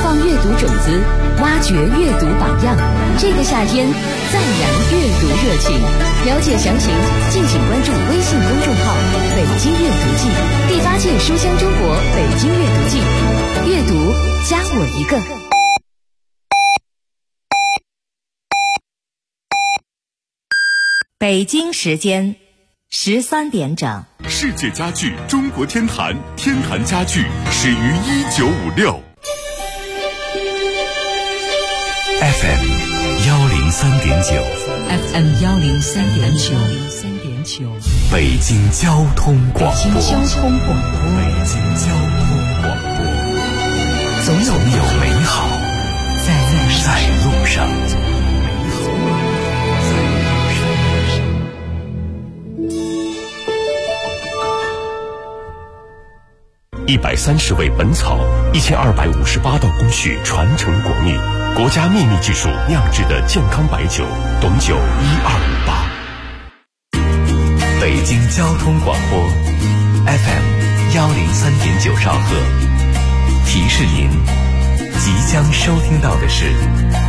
放阅读种子，挖掘阅读榜样。这个夏天，赞扬阅读热情。了解详情，敬请关注微信公众号“北京阅读季”，第8届书香中国北京阅读季，阅读加我一个。 北京时间13点整。 世界家具中国天坛，天坛家具始于1956。 FM 103.9 FM 103.9 北京交通广播。 北京交通广播。 北京交通广播。 总有美好在路上。130味本草，1258道工序传承国秘，国家秘密技术酿制的健康白酒，董酒1258。北京交通广播 FM 103.9兆赫，提示您即将收听到的是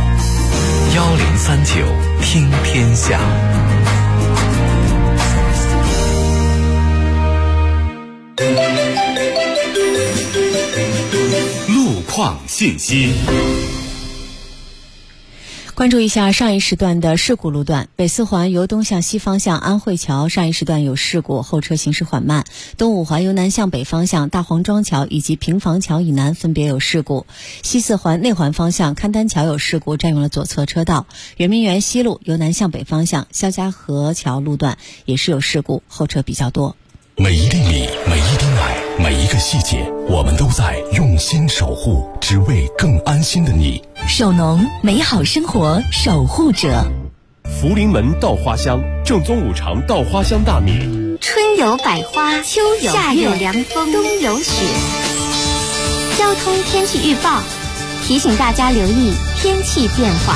1039听天下。路况信息。 关注一下上一时段的事故路段，北四环由东向西方向安慧桥上一时段有事故，后车行驶缓慢；东五环由南向北方向大黄庄桥以及平房桥以南分别有事故；西四环内环方向勘丹桥有事故，占用了左侧车道；圆明园西路由南向北方向肖家河桥路段也是有事故，后车比较多。 每一粒米，每一滴奶，每一个细节，我们都在用心守护，只为更安心的你。 首农，美好生活守护者。 福临门稻花香，正宗五常稻花香大米。 春有百花，秋有夏有凉风，冬有雪。交通天气预报提醒大家留意天气变化。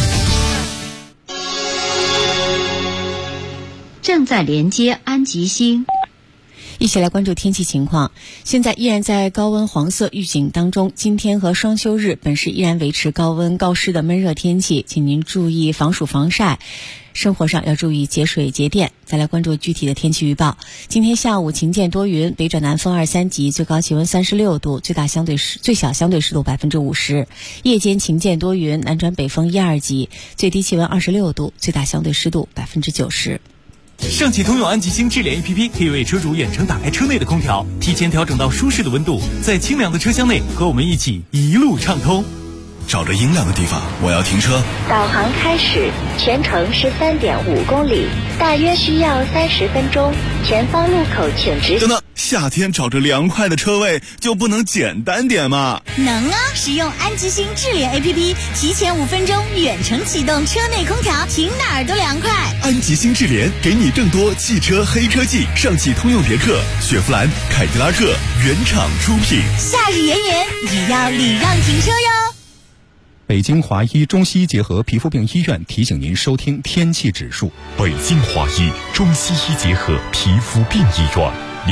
正在连接安吉星。 一起来关注天气情况。现在依然在高温黄色预警当中，今天和双休日本市依然维持高温高湿的闷热天气，请您注意防暑防晒，生活上要注意节水节电。再来关注具体的天气预报。今天下午晴间多云，北转南风2、3级，最高气温36度，最小相对湿度50%。夜间晴间多云，南转北风1、2级，最低气温26度，最大相对湿度90%。 上汽通用安吉星智联 APP 可以为车主远程打开车内的空调，提前调整到舒适的温度，在清凉的车厢内和我们一起一路畅通。 找着阴凉的地方，我要停车。 导航开始，全程13.5公里，大约需要30分钟。前方路口请直行。 等等，夏天找着凉快的车位就不能简单点吗？ 能啊！使用安吉星智联 APP， 提前5分钟远程启动车内空调，停哪儿都凉快。 安吉星智联给你更多汽车黑科技，上汽通用别克、雪佛兰、凯迪拉克原厂出品。 夏日炎炎，也要礼让停车哟。 北京华医中西医结合皮肤病医院提醒您收听天气指数。 北京华医中西医结合皮肤病医院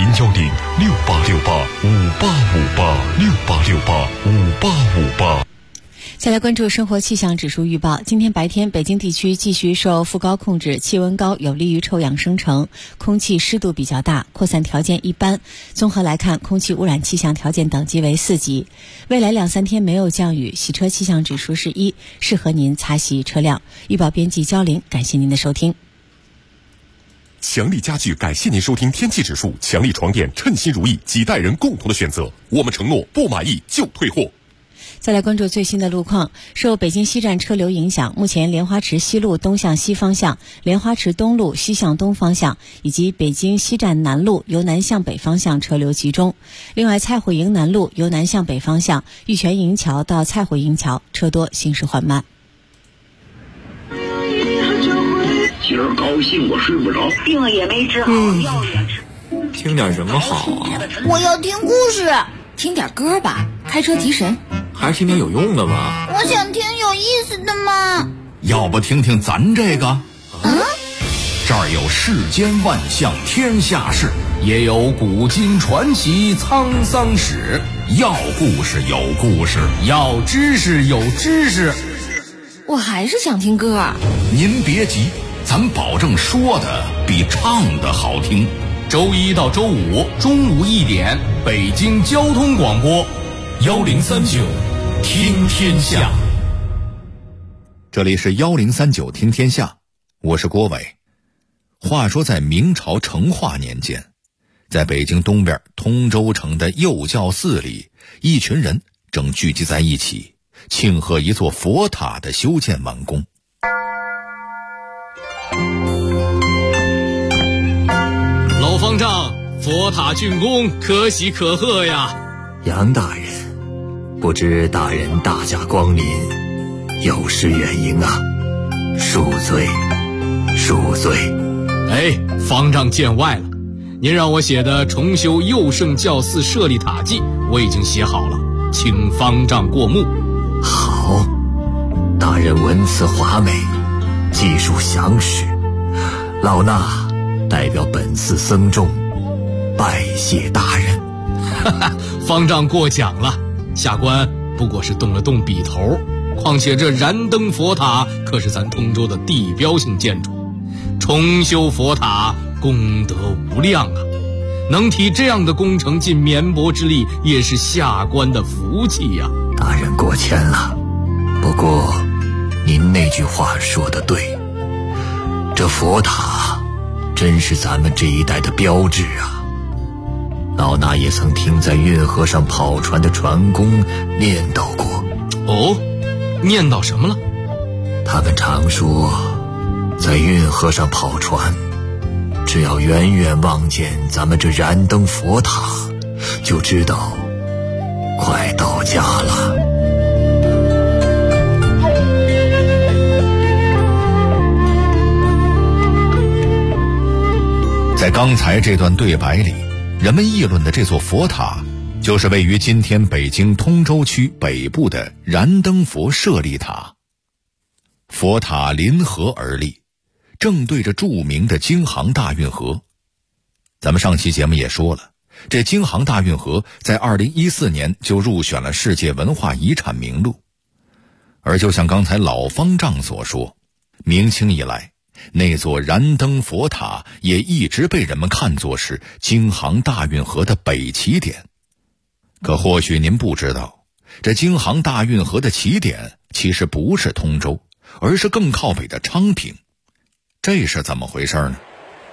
，010-6868-5858，6868-5858。 再来关注生活气象指数预报。今天白天北京地区继续受副高控制，气温高有利于臭氧生成，空气湿度比较大，扩散条件一般。综合来看，空气污染气象条件等级为4级。未来2、3天没有降雨，洗车气象指数是1，适合您擦洗车辆。预报编辑焦玲，感谢您的收听。 强力家具感谢您收听天气指数。强力床垫称心如意，几代人共同的选择。我们承诺不满意就退货。 再来关注最新的路况。受北京西站车流影响，目前莲花池西路东向西方向、莲花池东路西向东方向以及北京西站南路由南向北方向车流集中。另外，蔡虎营南路由南向北方向玉泉营桥到蔡虎营桥车多，行驶缓慢。 今儿高兴我睡不着， 病也没治好，药也吃。 听点什么好啊？ 我要听故事。 听点歌吧，开车提神。 还是听点有用的吧。 我想听有意思的嘛。 要不听听咱这个？这儿有世间万象天下事， 也有古今传奇沧桑史， 要故事有故事， 要知识有知识。 我还是想听歌啊。 您别急，咱保证说的比唱的好听。 周一到周五中午1点，北京交通广播1039听天下。 这里是1039听天下，我是郭伟。话说在明朝成化年间，在北京东边通州城的幼教寺里，一群人正聚集在一起，庆贺一座佛塔的修建完工。 老方丈，佛塔竣工，可喜可贺呀！ 杨大人，不知大人大驾光临，有失远迎啊，恕罪，恕罪。 哎，方丈见外了。您让我写的重修佑圣教寺舍利塔记，我已经写好了，请方丈过目。 好，大人文辞华美，技术详实，老衲代表本寺僧众拜谢大人。 哈哈，方丈过奖了，下官不过是动了动笔头，况且这燃灯佛塔可是咱通州的地标性建筑，重修佛塔功德无量啊！能提这样的工程尽绵薄之力，也是下官的福气呀。 大人过谦了，不过您那句话说得对，这佛塔真是咱们这一代的标志啊！老衲也曾听在运河上跑船的船工念叨过。 哦，念叨什么了？ 他们常说，在运河上跑船，只要远远望见咱们这燃灯佛塔，就知道快到家了。 在刚才这段对白里，人们议论的这座佛塔，就是位于今天北京通州区北部的燃灯佛舍利塔。佛塔临河而立，正对着著名的京杭大运河。咱们上期节目也说了，这京杭大运河在2014年就入选了世界文化遗产名录。而就像刚才老方丈所说，明清以来，那座燃灯佛塔也一直被人们看作是京杭大运河的北起点。可或许您不知道，这京杭大运河的起点其实不是通州，而是更靠北的昌平。这是怎么回事呢？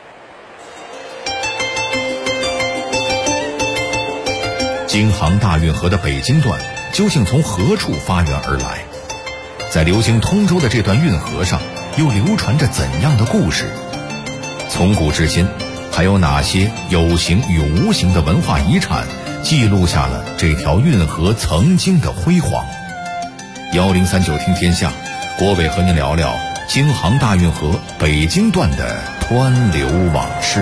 京杭大运河的北京段究竟从何处发源而来？在流经通州的这段运河上，又流传着怎样的故事？从古至今，还有哪些有形与无形的文化遗产记录下了这条运河曾经的辉煌？1039听天下，郭伟和您聊聊京杭大运河北京段的湍流往事。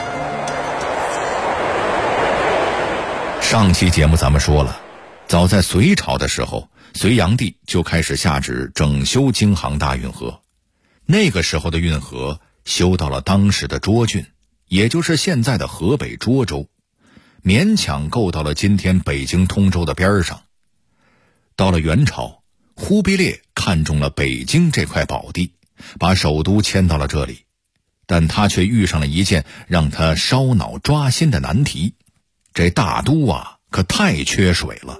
上期节目咱们说了，早在隋朝的时候，隋炀帝就开始下旨整修京杭大运河。那个时候的运河修到了当时的涿郡，也就是现在的河北涿州，勉强够到了今天北京通州的边上。到了元朝，忽必烈看中了北京这块宝地，把首都迁到了这里，但他却遇上了一件让他烧脑抓心的难题。这大都啊，可太缺水了。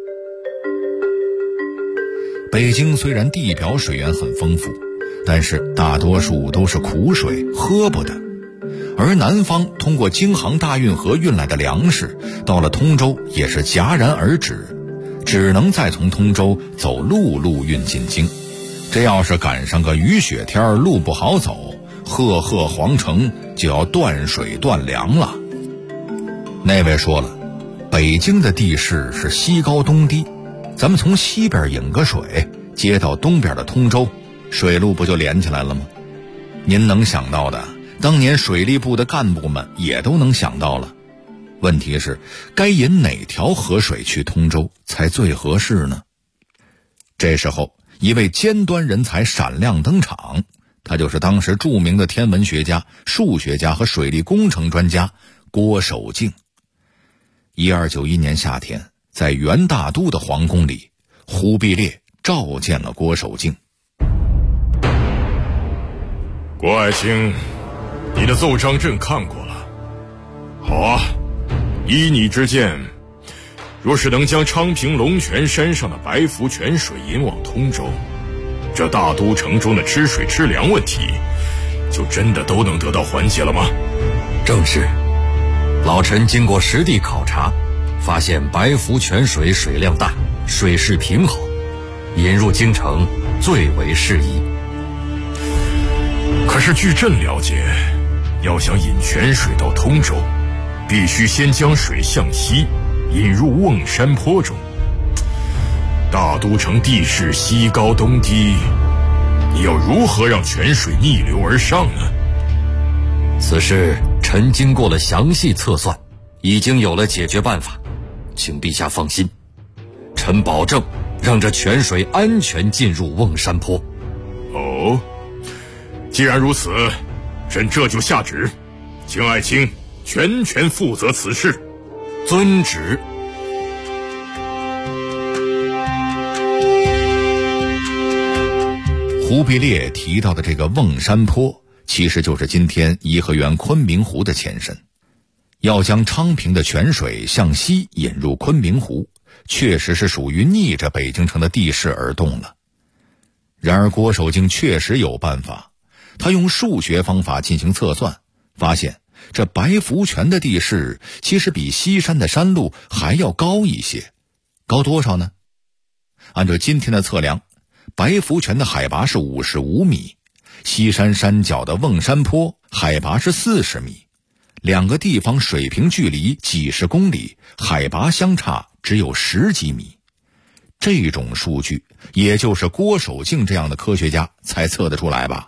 北京虽然地表水源很丰富，但是大多数都是苦水，喝不得。而南方通过京杭大运河运来的粮食，到了通州也是戛然而止，只能再从通州走陆路运进京。这要是赶上个雨雪天，路不好走，赫赫皇城就要断水断粮了。那位说了，北京的地势是西高东低，咱们从西边引个水接到东边的通州，水路不就连起来了吗？您能想到的，当年水利部的干部们也都能想到了。问题是，该引哪条河水去通州才最合适呢？这时候，一位尖端人才闪亮登场，他就是当时著名的天文学家、数学家和水利工程专家郭守敬。1291年夏天，在元大都的皇宫里，忽必烈召见了郭守敬。 郭爱卿，你的奏章朕看过了。好啊，依你之见，若是能将昌平龙泉山上的白福泉水引往通州，这大都城中的吃水吃粮问题就真的都能得到缓解了吗？ 正是，老臣经过实地考察，发现白福泉水水量大，水势平好，引入京城最为适宜。 可是据朕了解，要想引泉水到通州，必须先将水向西引入瓮山坡中。大都城地势西高东低，你要如何让泉水逆流而上呢？ 此事臣经过了详细测算，已经有了解决办法，请陛下放心，臣保证让这泉水安全进入瓮山坡。 哦，既然如此，朕这就下旨，请爱卿全权负责此事。 遵旨。 忽必烈提到的这个瓮山坡，其实就是今天颐和园昆明湖的前身。要将昌平的泉水向西引入昆明湖，确实是属于逆着北京城的地势而动了。然而郭守敬确实有办法，他用数学方法进行测算，发现这白福泉的地势其实比西山的山路还要高一些。高多少呢？按照今天的测量，白福泉的海拔是55米，西山山脚的瓮山坡海拔是40米，两个地方水平距离几十公里，海拔相差只有10几米。这种数据也就是郭守敬这样的科学家才测得出来吧。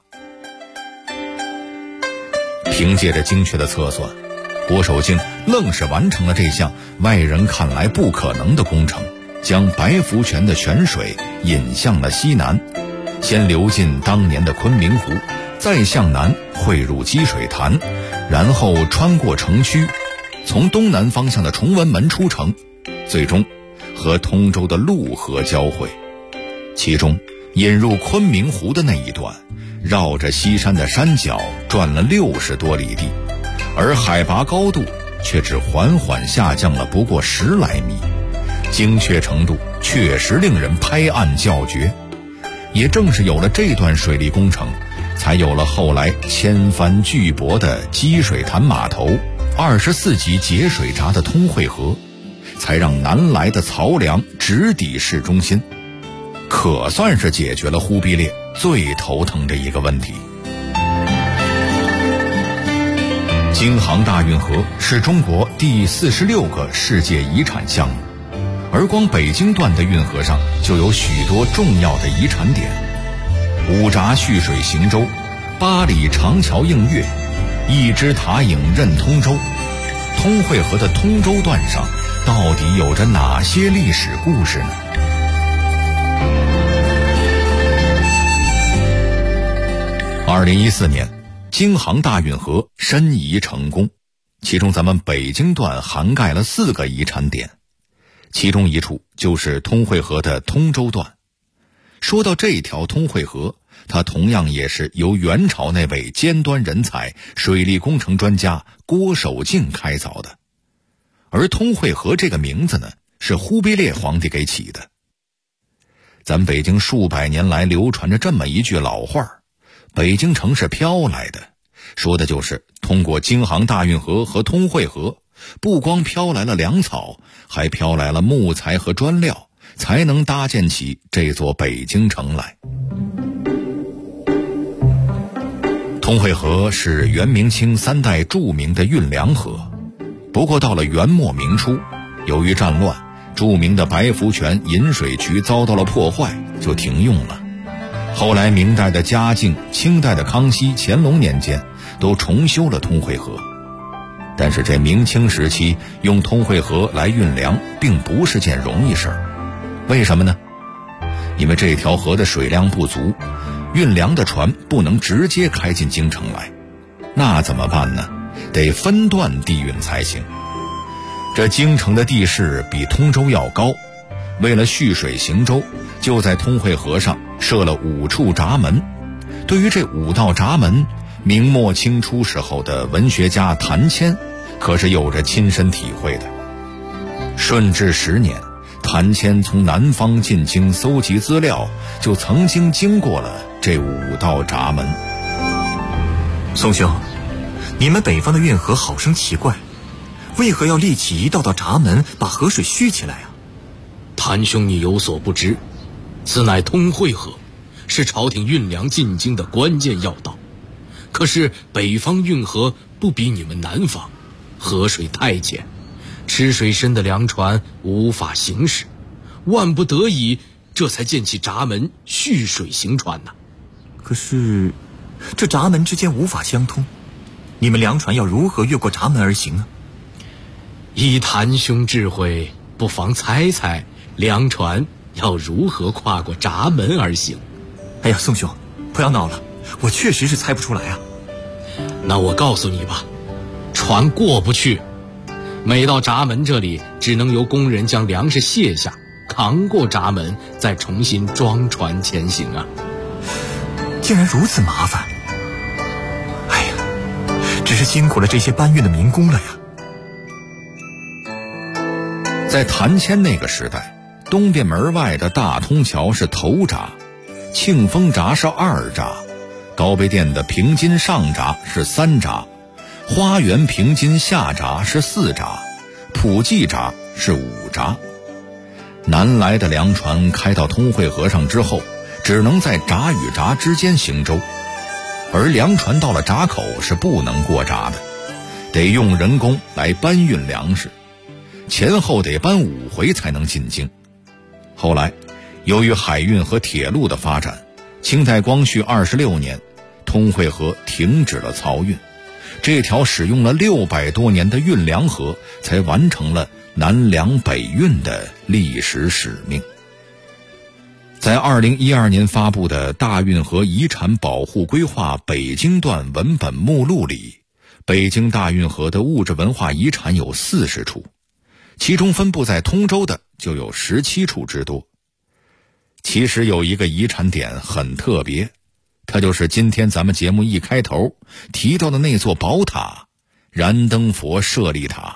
凭借着精确的测算，郭守敬愣是完成了这项外人看来不可能的工程，将白福泉的泉水引向了西南，先流进当年的昆明湖，再向南汇入积水潭，然后穿过城区，从东南方向的崇文门出城，最终和通州的陆河交汇。其中引入昆明湖的那一段，绕着西山的山脚转了60多里地，而海拔高度却只缓缓下降了不过10来米，精确程度确实令人拍案叫绝。也正是有了这段水利工程，才有了后来千帆巨泊的积水潭码头，24级节水闸的通惠河，才让南来的漕粮直抵市中心，可算是解决了忽必烈最头疼的一个问题。京杭大运河是中国第46个世界遗产项目，而光北京段的运河上就有许多重要的遗产点：5闸蓄水行舟，8里长桥映月，1支塔影任通州。通惠河的通州段上到底有着哪些历史故事呢？2014年，京杭大运河申遗成功，其中咱们北京段涵盖了4个遗产点，其中一处就是通惠河的通州段。说到这条通惠河，它同样也是由元朝那位尖端人才、水利工程专家郭守敬开凿的。而通惠河这个名字呢，是忽必烈皇帝给起的。咱北京数百年来流传着这么一句老话：北京城是飘来的，说的就是通过京杭大运河和通惠河，不光飘来了粮草，还飘来了木材和砖料，才能搭建起这座北京城来。通惠河是元明清3代著名的运粮河，不过到了元末明初，由于战乱，著名的白福泉引水渠遭到了破坏，就停用了。后来明代的嘉靖、清代的康熙、乾隆年间都重修了通惠河，但是这明清时期用通惠河来运粮并不是件容易事儿。为什么呢？因为这条河的水量不足，运粮的船不能直接开进京城来。那怎么办呢？ 得分段地运才行。这京城的地势比通州要高，为了蓄水行舟，就在通惠河上设了5处闸门。对于这5道闸门，明末清初时候的文学家谭谦可是有着亲身体会的。顺治10年，谭谦从南方进京搜集资料，就曾经经过了这5道闸门。 宋兄，你们北方的运河好生奇怪，为何要立起一道道闸门，把河水蓄起来啊？ 谭兄，你有所不知，此乃通惠河，是朝廷运粮进京的关键要道。可是北方运河不比你们南方，河水太浅，吃水深的粮船无法行驶，万不得已，这才建起闸门蓄水行船呢。 可是这闸门之间无法相通，你们粮船要如何越过闸门而行呢？ 依谭兄智慧，不妨猜猜粮船要如何跨过闸门而行。 哎呀，宋兄，不要闹了，我确实是猜不出来啊。 那我告诉你吧，船过不去，每到闸门这里，只能由工人将粮食卸下，扛过闸门，再重新装船前行啊。 竟然如此麻烦，哎呀，只是辛苦了这些搬运的民工了呀。 在谭谦那个时代，东便门外的大通桥是头闸，庆丰闸是2闸，高碑店的平津上闸是3闸，花园平津下闸是4闸，普济闸是5闸。南来的粮船开到通惠河上之后，只能在闸与闸之间行舟，而粮船到了闸口是不能过闸的，得用人工来搬运粮食，前后得搬5回才能进京。后来由于海运和铁路的发展，清代光绪26年，通惠河停止了漕运，这条使用了600多年的运粮河才完成了南粮北运的历史使命。在2012年发布的大运河遗产保护规划北京段文本目录里，北京大运河的物质文化遗产有40处，其中分布在通州的就有17处之多。其实有一个遗产点很特别，它就是今天咱们节目一开头提到的那座宝塔——燃灯佛舍利塔。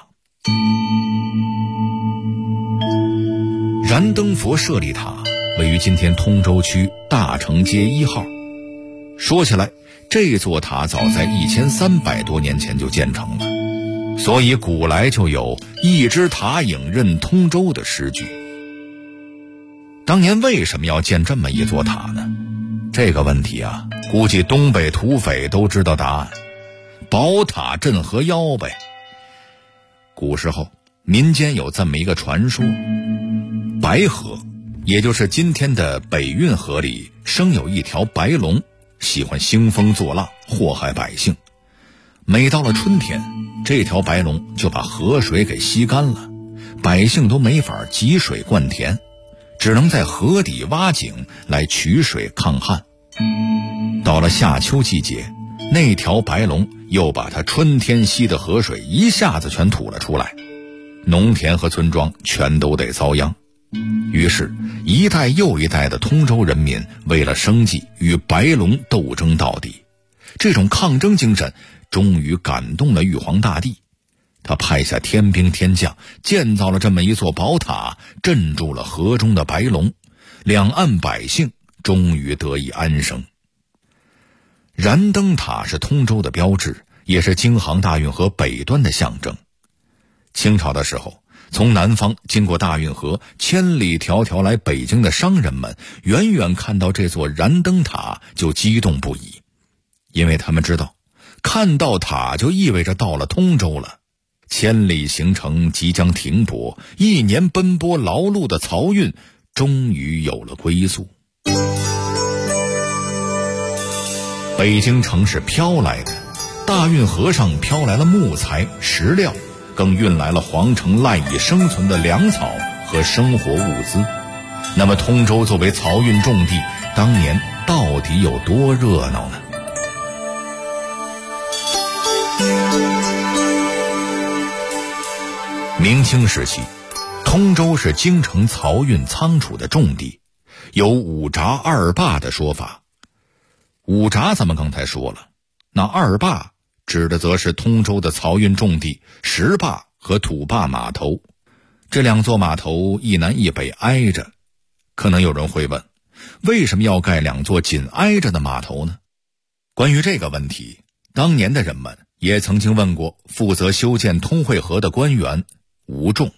燃灯佛舍利塔位于今天通州区大成街1号。说起来，这座塔早在1300多年前就建成了，所以古来就有一只塔影任通州的诗句。当年为什么要建这么一座塔呢？这个问题啊，估计东北土匪都知道答案，宝塔镇河妖呗。古时候民间有这么一个传说，白河也就是今天的北运河里生有一条白龙，喜欢兴风作浪，祸害百姓。每到了春天，这条白龙就把河水给吸干了，百姓都没法汲水灌田，只能在河底挖井来取水抗旱。到了夏秋季节，那条白龙又把它春天吸的河水一下子全吐了出来，农田和村庄全都得遭殃。于是一代又一代的通州人民为了生计与白龙斗争到底。这种抗争精神终于感动了玉皇大帝，他派下天兵天将建造了这么一座宝塔，镇住了河中的白龙，两岸百姓终于得以安生。燃灯塔是通州的标志，也是京杭大运河北端的象征。清朝的时候，从南方经过大运河千里迢迢来北京的商人们，远远看到这座燃灯塔就激动不已，因为他们知道看到塔就意味着到了通州了，千里行程即将停泊，1年奔波劳碌的漕运终于有了归宿。北京城是飘来的，大运河上飘来了木材、石料，更运来了皇城赖以生存的粮草和生活物资。那么通州作为漕运重地，当年到底有多热闹呢？ 明清时期，通州是京城漕运仓储的重地，有五闸二坝的说法。五闸咱们刚才说了，那二坝指的则是通州的漕运重地石坝和土坝码头。这两座码头一南一北挨着，可能有人会问，为什么要盖两座紧挨着的码头呢？关于这个问题，当年的人们也曾经问过负责修建通惠河的官员吴仲。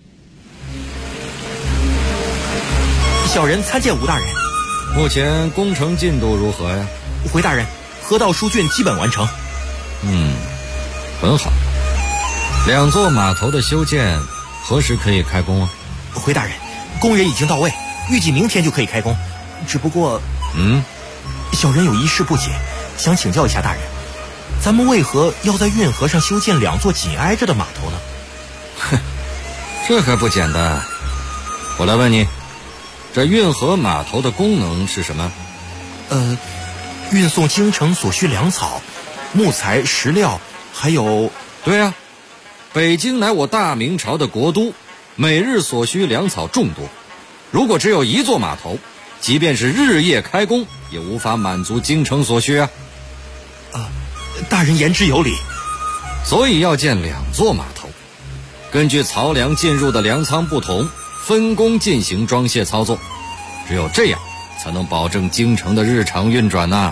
小人参见吴大人。 目前工程进度如何呀？ 回大人，河道疏浚基本完成。 很好。两座码头的修建何时可以开工啊？ 回大人，工人已经到位，预计明天就可以开工。只不过，小人有一事不解，想请教一下大人，咱们为何要在运河上修建两座紧挨着的码头呢？ 哼，这还不简单。我来问你，这运河码头的功能是什么？ 运送京城所需粮草、木材、石料，还有…… 对啊，北京乃我大明朝的国都，每日所需粮草众多。如果只有一座码头，即便是日夜开工，也无法满足京城所需啊。 大人言之有理。 所以要建两座码头，根据漕粮进入的粮仓不同，分工进行装卸操作。只有这样，才能保证京城的日常运转呐。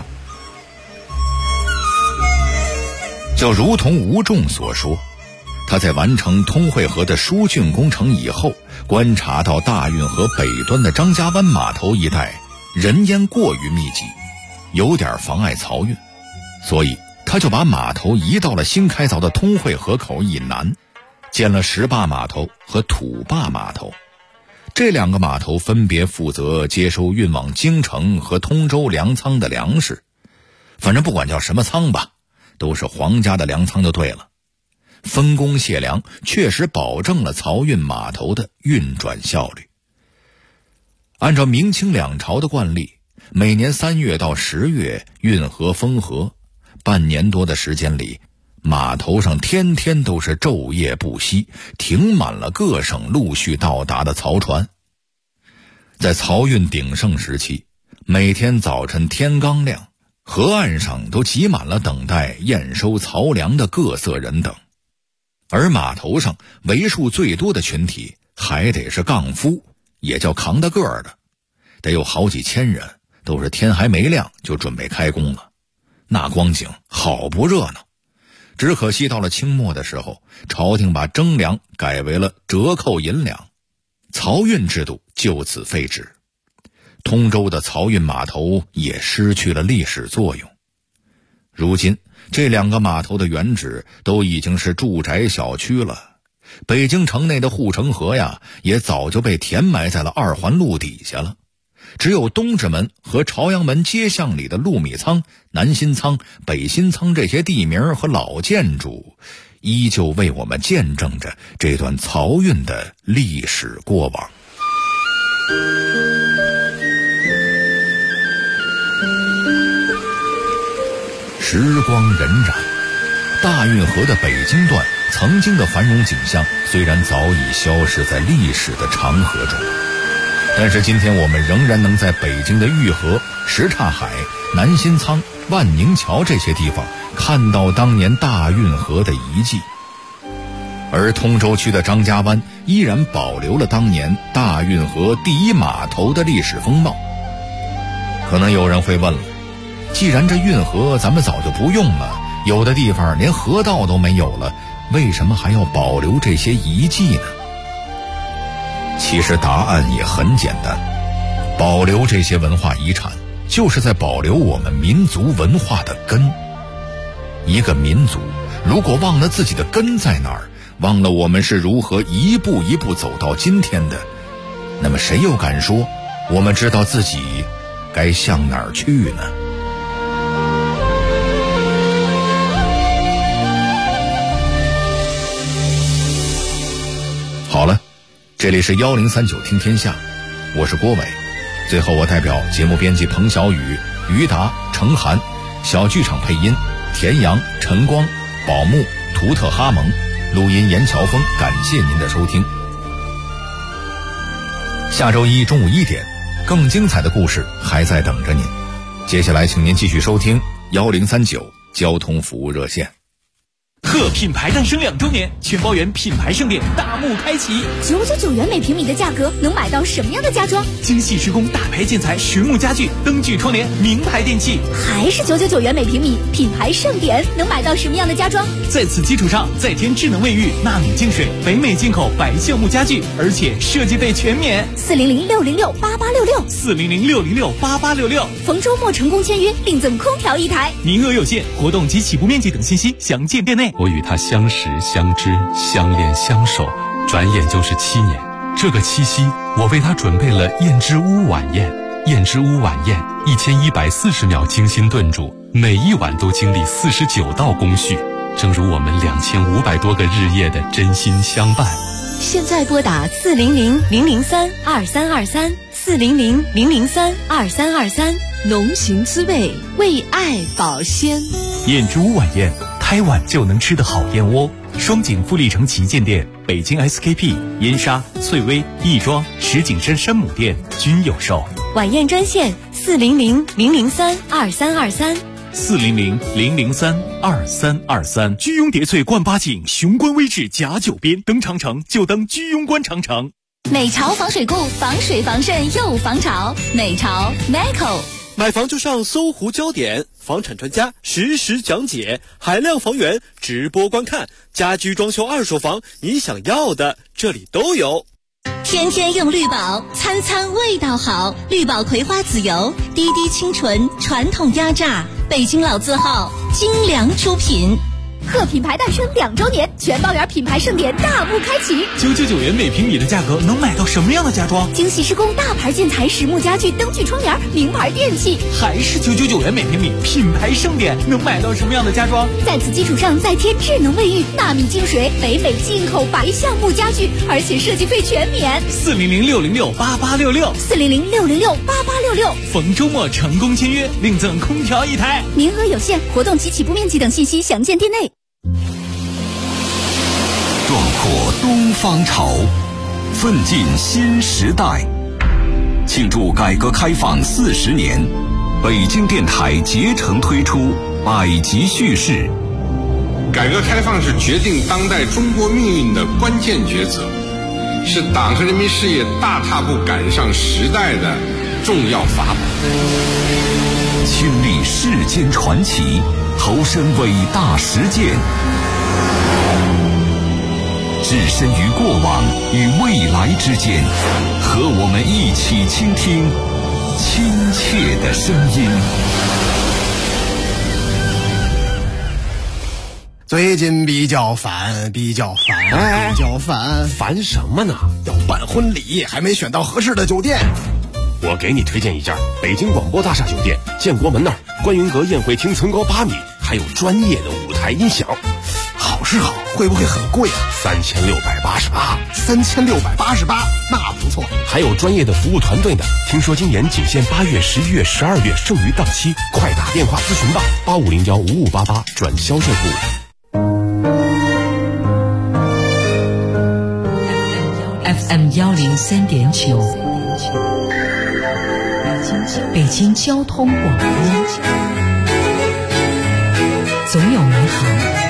就如同吴仲所说，他在完成通惠河的疏浚工程以后，观察到大运河北端的张家湾码头一带人烟过于密集，有点妨碍漕运，所以他就把码头移到了新开凿的通惠河口以南，建了石坝码头和土坝码头。这两个码头分别负责接收运往京城和通州粮仓的粮食，反正不管叫什么仓吧，都是皇家的粮仓就对了。分工卸粮确实保证了漕运码头的运转效率。按照明清两朝的惯例，每年3月到10月运河封河，半年多的时间里，码头上天天都是昼夜不息，停满了各省陆续到达的漕船。在漕运鼎盛时期，每天早晨天刚亮，河岸上都挤满了等待验收漕粮的各色人等。而码头上为数最多的群体还得是杠夫，也叫扛大个儿的，得有好几千人，都是天还没亮就准备开工了。那光景好不热闹。只可惜到了清末的时候，朝廷把征粮改为了折扣银两，漕运制度就此废止。通州的漕运码头也失去了历史作用。如今这两个码头的原址都已经是住宅小区了，北京城内的护城河呀，也早就被填埋在了2环路底下了。只有东直门和朝阳门街巷里的陆米仓、南新仓、北新仓这些地名和老建筑，依旧为我们见证着这段漕运的历史过往。时光荏苒，大运河的北京段曾经的繁荣景象虽然早已消失在历史的长河中，但是今天我们仍然能在北京的御河、什刹海、南新仓、万宁桥这些地方看到当年大运河的遗迹。而通州区的张家湾依然保留了当年大运河第一码头的历史风貌。可能有人会问了，既然这运河咱们早就不用了，有的地方连河道都没有了，为什么还要保留这些遗迹呢？其实答案也很简单，保留这些文化遗产，就是在保留我们民族文化的根。一个民族如果忘了自己的根在哪儿，忘了我们是如何一步一步走到今天的，那么谁又敢说我们知道自己该向哪儿去呢？好了，这里是1039听天下，我是郭伟。最后我代表节目编辑彭小雨、于达、程涵，小剧场配音田阳、陈光、宝木、图特哈蒙， 录音严乔峰，感谢您的收听。下周一中午1点，更精彩的故事还在等着您。接下来请您继续收听1039交通服务热线。 贺品牌诞生2周年，全包园品牌盛典大幕开启 ，999元每平米的价格能买到什么样的家装？ 精细施工大牌建材、实木家具、灯具窗帘、名牌电器， 还是999元每平米，品牌盛典能买到什么样的家装？ 在此基础上再添智能卫浴、纳米净水、北美进口白橡木家具，而且设计费全免。 400-606-8866，400-606-8866，逢周末成功签约，另赠空调1台， 名额有限，活动及起步面积等信息详见店内。 我与他相识、相知、相恋、相守，转眼就是7年。这个七夕，我为他准备了燕之屋晚宴。燕之屋晚宴1140秒精心炖煮，每一碗都经历49道工序，正如我们2500多个日夜的真心相伴。 现在拨打400-003-2323，400-003-2323，浓情滋味，为爱保鲜。 燕之屋晚宴，开碗就能吃的好燕窝。双井富力城旗舰店、北京 SKP、燕莎、翠微、亦庄、石景山山姆店均有售。 晚宴专线 400-003-2323，400-003-2323。居庸叠翠冠八景，雄关微志甲9边，登长城就登居庸关长城。 美潮防水库，防水防渗又防潮。美潮 Meco。 买房就上搜狐焦点，房产专家实时讲解，海量房源直播观看，家居装修二手房，你想要的这里都有。 天天用绿宝，餐餐味道好。绿宝葵花籽油，滴滴清纯，传统压榨，北京老字号，精良出品。贺品牌诞生2周年，全包园品牌盛典大幕开启 ，999元每平米的价格能买到什么样的家装？ 精细施工大牌建材、实木家具、灯具窗帘、名牌电器， 还是999元每平米，品牌盛典能买到什么样的家装？ 在此基础上再添智能卫浴、纳米净水、北美进口白橡木家具，而且设计费全免。 400-606-8866，400-606-8866，逢周末成功签约，另赠空调1台， 名额有限，活动及起步面积等信息详见店内。 壮阔东方潮，奋进新时代。庆祝改革开放40年，北京电台竭诚推出百集叙事。 改革开放是决定当代中国命运的关键决策，是党和人民事业大踏步赶上时代的重要法宝。 亲历世间传奇，投身伟大实践，置身于过往与未来之间，和我们一起倾听亲切的声音。 最近比较烦， 烦什么呢？ 要办婚礼，还没选到合适的酒店。 我给你推荐一家北京广播大厦酒店，建国门那儿，观云阁宴会厅层高8米，还有专业的舞台音响。 好是好，会不会很贵啊？3688，那不错。 还有专业的服务团队呢。听说今年仅限8月、11月、12月，剩余档期，快打电话咨询吧，85015588转销售部。 FM 103.9，北京交通广播，总有美好